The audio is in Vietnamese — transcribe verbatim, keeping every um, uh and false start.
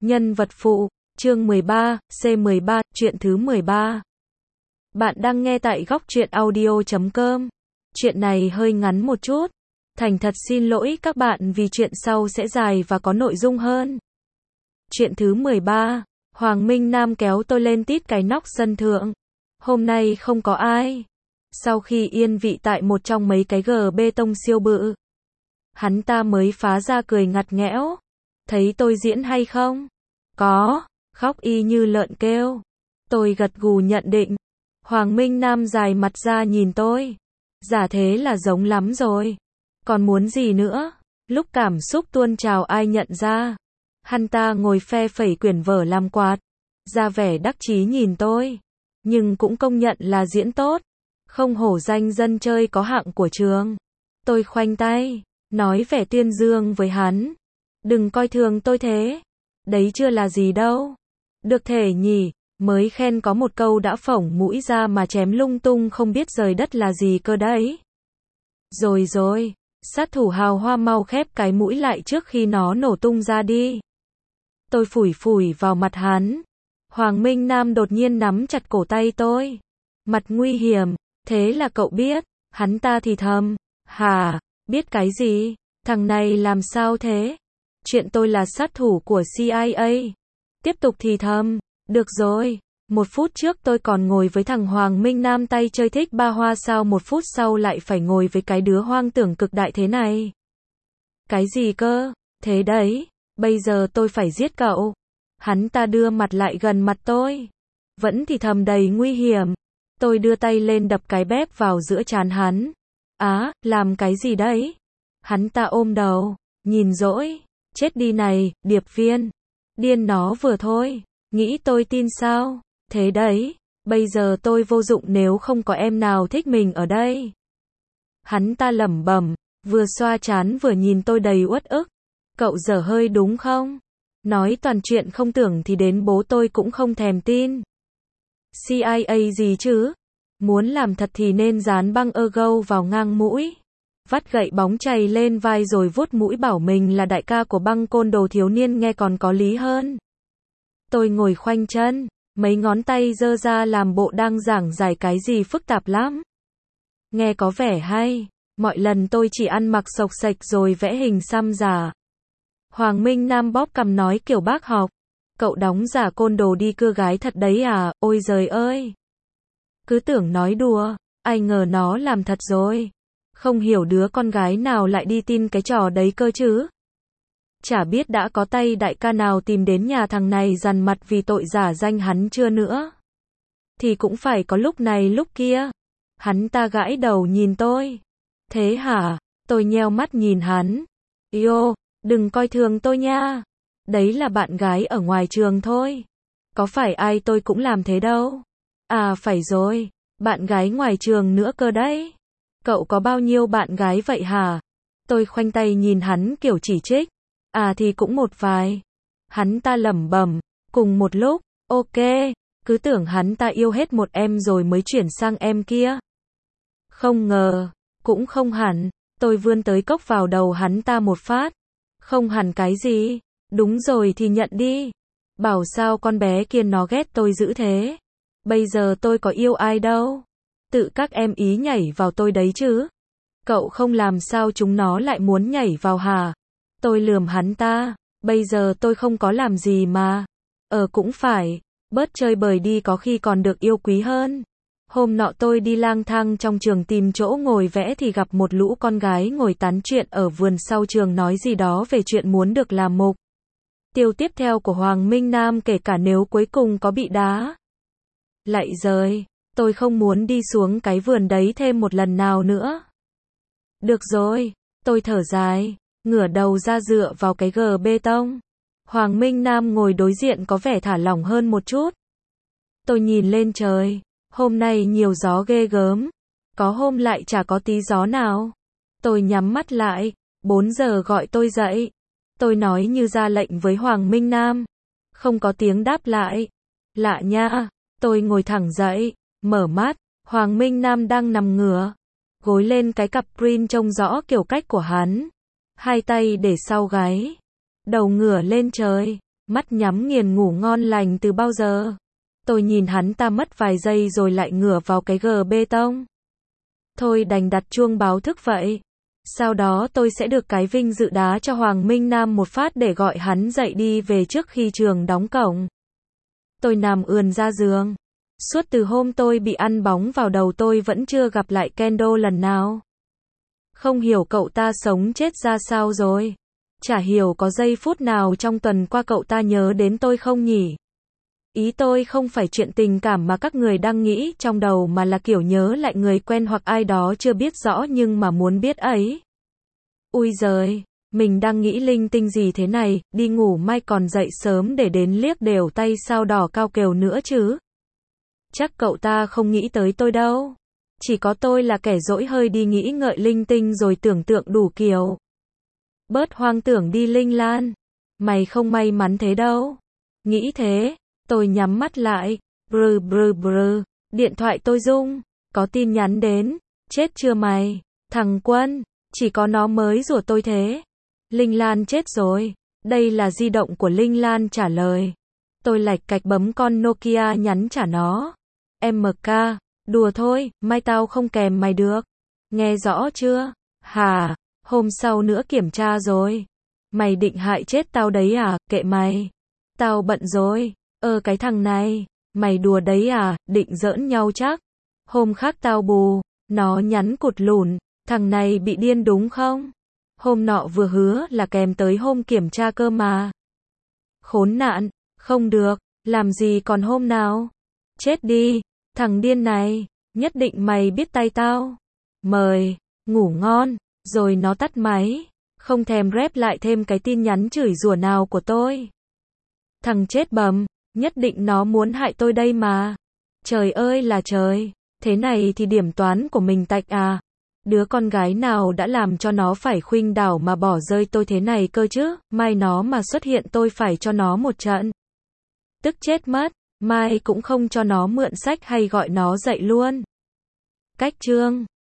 Nhân vật phụ, chương mười ba, C mười ba, chuyện thứ mười ba. Bạn đang nghe tại góc truyện audio chấm com. Chuyện này hơi ngắn một chút. Thành thật xin lỗi các bạn vì chuyện sau sẽ dài và có nội dung hơn. Chuyện thứ mười ba, Hoàng Minh Nam kéo tôi lên tít cái nóc sân thượng. Hôm nay không có ai. Sau khi yên vị tại một trong mấy cái gờ bê tông siêu bự, hắn ta mới phá ra cười ngặt nghẽo. Thấy tôi diễn hay không? Có, khóc y như lợn kêu. Tôi gật gù nhận định. Hoàng Minh Nam dài mặt ra nhìn tôi. Giả thế là giống lắm rồi. Còn muốn gì nữa? Lúc cảm xúc tuôn trào ai nhận ra. Hắn ta ngồi phe phẩy quyển vở làm quạt. Ra vẻ đắc chí nhìn tôi. Nhưng cũng công nhận là diễn tốt. Không hổ danh dân chơi có hạng của trường. Tôi khoanh tay, nói vẻ tuyên dương với hắn. Đừng coi thường tôi thế. Đấy chưa là gì đâu. Được thể nhỉ, mới khen có một câu đã phỏng mũi ra mà chém lung tung không biết rời đất là gì cơ đấy. Rồi rồi, sát thủ hào hoa mau khép cái mũi lại trước khi nó nổ tung ra đi. Tôi phủi phủi vào mặt hắn. Hoàng Minh Nam đột nhiên nắm chặt cổ tay tôi. Mặt nguy hiểm, thế là cậu biết. Hắn ta thì thầm. Hả, biết cái gì? Thằng này làm sao thế? Chuyện tôi là sát thủ của C I A. Tiếp tục thì thầm. Được rồi, một phút trước tôi còn ngồi với thằng Hoàng Minh Nam tay chơi thích ba hoa, sao một phút sau lại phải ngồi với cái đứa hoang tưởng cực đại thế này? Cái gì cơ? Thế đấy, bây giờ tôi phải giết cậu. Hắn ta đưa mặt lại gần mặt tôi. Vẫn thì thầm đầy nguy hiểm. Tôi đưa tay lên đập cái bép vào giữa trán hắn. Á, làm cái gì đấy? Hắn ta ôm đầu, nhìn dỗi. Chết đi này, điệp viên. Điên nó vừa thôi. Nghĩ tôi tin sao? Thế đấy, bây giờ tôi vô dụng nếu không có em nào thích mình ở đây. Hắn ta lẩm bẩm, vừa xoa trán vừa nhìn tôi đầy uất ức. Cậu dở hơi đúng không? Nói toàn chuyện không tưởng thì đến bố tôi cũng không thèm tin. C I A gì chứ? Muốn làm thật thì nên dán băng ergo vào ngang mũi. Vắt gậy bóng chày lên vai rồi vuốt mũi bảo mình là đại ca của băng côn đồ thiếu niên nghe còn có lý hơn. Tôi ngồi khoanh chân, mấy ngón tay giơ ra làm bộ đang giảng giải cái gì phức tạp lắm. Nghe có vẻ hay, mọi lần tôi chỉ ăn mặc xộc xệch rồi vẽ hình xăm giả. Hoàng Minh Nam bóp cằm nói kiểu bác học. Cậu đóng giả côn đồ đi cưa gái thật đấy à, ôi giời ơi. Cứ tưởng nói đùa, ai ngờ nó làm thật rồi. Không hiểu đứa con gái nào lại đi tin cái trò đấy cơ chứ. Chả biết đã có tay đại ca nào tìm đến nhà thằng này dằn mặt vì tội giả danh hắn chưa nữa. Thì cũng phải có lúc này lúc kia. Hắn ta gãi đầu nhìn tôi. Thế hả? Tôi nheo mắt nhìn hắn. Yo, đừng coi thường tôi nha. Đấy là bạn gái ở ngoài trường thôi. Có phải ai tôi cũng làm thế đâu. À phải rồi, bạn gái ngoài trường nữa cơ đấy. Cậu có bao nhiêu bạn gái vậy hả? Tôi khoanh tay nhìn hắn kiểu chỉ trích. À thì cũng một vài. Hắn ta lẩm bẩm, cùng một lúc, ok, cứ tưởng hắn ta yêu hết một em rồi mới chuyển sang em kia. Không ngờ, cũng không hẳn, tôi vươn tới cốc vào đầu hắn ta một phát. Không hẳn cái gì, đúng rồi thì nhận đi. Bảo sao con bé kia nó ghét tôi dữ thế. Bây giờ tôi có yêu ai đâu. Tự các em ý nhảy vào tôi đấy chứ. Cậu không làm sao chúng nó lại muốn nhảy vào hả? Tôi lườm hắn ta, bây giờ tôi không có làm gì mà. Ờ cũng phải, bớt chơi bời đi có khi còn được yêu quý hơn. Hôm nọ tôi đi lang thang trong trường tìm chỗ ngồi vẽ thì gặp một lũ con gái ngồi tán chuyện ở vườn sau trường nói gì đó về chuyện muốn được làm mục tiêu tiếp theo của Hoàng Minh Nam kể cả nếu cuối cùng có bị đá. Lạy giời, tôi không muốn đi xuống cái vườn đấy thêm một lần nào nữa. Được rồi, tôi thở dài. Ngửa đầu ra dựa vào cái gờ bê tông. Hoàng Minh Nam ngồi đối diện có vẻ thả lỏng hơn một chút. Tôi nhìn lên trời. Hôm nay nhiều gió ghê gớm. Có hôm lại chả có tí gió nào. Tôi nhắm mắt lại. bốn giờ gọi tôi dậy. Tôi nói như ra lệnh với Hoàng Minh Nam. Không có tiếng đáp lại. Lạ nha. Tôi ngồi thẳng dậy. Mở mắt. Hoàng Minh Nam đang nằm ngửa. Gối lên cái cặp print trông rõ kiểu cách của hắn. Hai tay để sau gáy. Đầu ngửa lên trời. mắt nhắm nghiền ngủ ngon lành từ bao giờ. Tôi nhìn hắn ta mất vài giây rồi lại ngửa vào cái gờ bê tông. Thôi đành đặt chuông báo thức vậy. Sau đó tôi sẽ được cái vinh dự đá cho Hoàng Minh Nam một phát để gọi hắn dậy đi về trước khi trường đóng cổng. Tôi nằm ườn ra giường. Suốt từ hôm tôi bị ăn bóng vào đầu tôi vẫn chưa gặp lại Kendo lần nào. Không hiểu cậu ta sống chết ra sao rồi. Chả hiểu có giây phút nào trong tuần qua cậu ta nhớ đến tôi không nhỉ? Ý tôi không phải chuyện tình cảm mà các người đang nghĩ trong đầu mà là kiểu nhớ lại người quen hoặc ai đó chưa biết rõ nhưng mà muốn biết ấy. Ui giời, mình đang nghĩ linh tinh gì thế này, đi ngủ mai còn dậy sớm để đến liếc đều tay sao đỏ cao kiều nữa chứ. Chắc cậu ta không nghĩ tới tôi đâu. Chỉ có tôi là kẻ dỗi hơi đi nghĩ ngợi linh tinh rồi tưởng tượng đủ kiểu. Bớt hoang tưởng đi Linh Lan. Mày không may mắn thế đâu. Nghĩ thế, tôi nhắm mắt lại. Brr brr brr. Điện thoại tôi rung. Có tin nhắn đến. Chết chưa mày? Thằng Quân. Chỉ có nó mới rủa tôi thế. Linh Lan chết rồi. Đây là di động của Linh Lan trả lời. Tôi lạch cạch bấm con Nokia nhắn trả nó. em ca. Đùa thôi, mai tao không kèm mày được. Nghe rõ chưa? Hả? Hôm sau nữa kiểm tra rồi. Mày định hại chết tao đấy à? Kệ mày. Tao bận rồi. Ơ cái thằng này. Mày đùa đấy à? Định giỡn nhau chắc. Hôm khác tao bù. Nó nhắn cụt lùn. Thằng này bị điên đúng không? Hôm nọ vừa hứa là kèm tới hôm kiểm tra cơ mà. Khốn nạn. Không được. Làm gì còn hôm nào? Chết đi. Thằng điên này. Nhất định mày biết tay tao. Mời. Ngủ ngon. Rồi nó tắt máy. Không thèm rep lại thêm cái tin nhắn chửi rủa nào của tôi. Thằng chết bầm. Nhất định nó muốn hại tôi đây mà. Trời ơi là trời. Thế này thì điểm toán của mình tạch à. Đứa con gái nào đã làm cho nó phải khuynh đảo mà bỏ rơi tôi thế này cơ chứ. Mai nó mà xuất hiện tôi phải cho nó một trận. Tức chết mất. Mai cũng không cho nó mượn sách hay gọi nó dậy luôn. Cách chương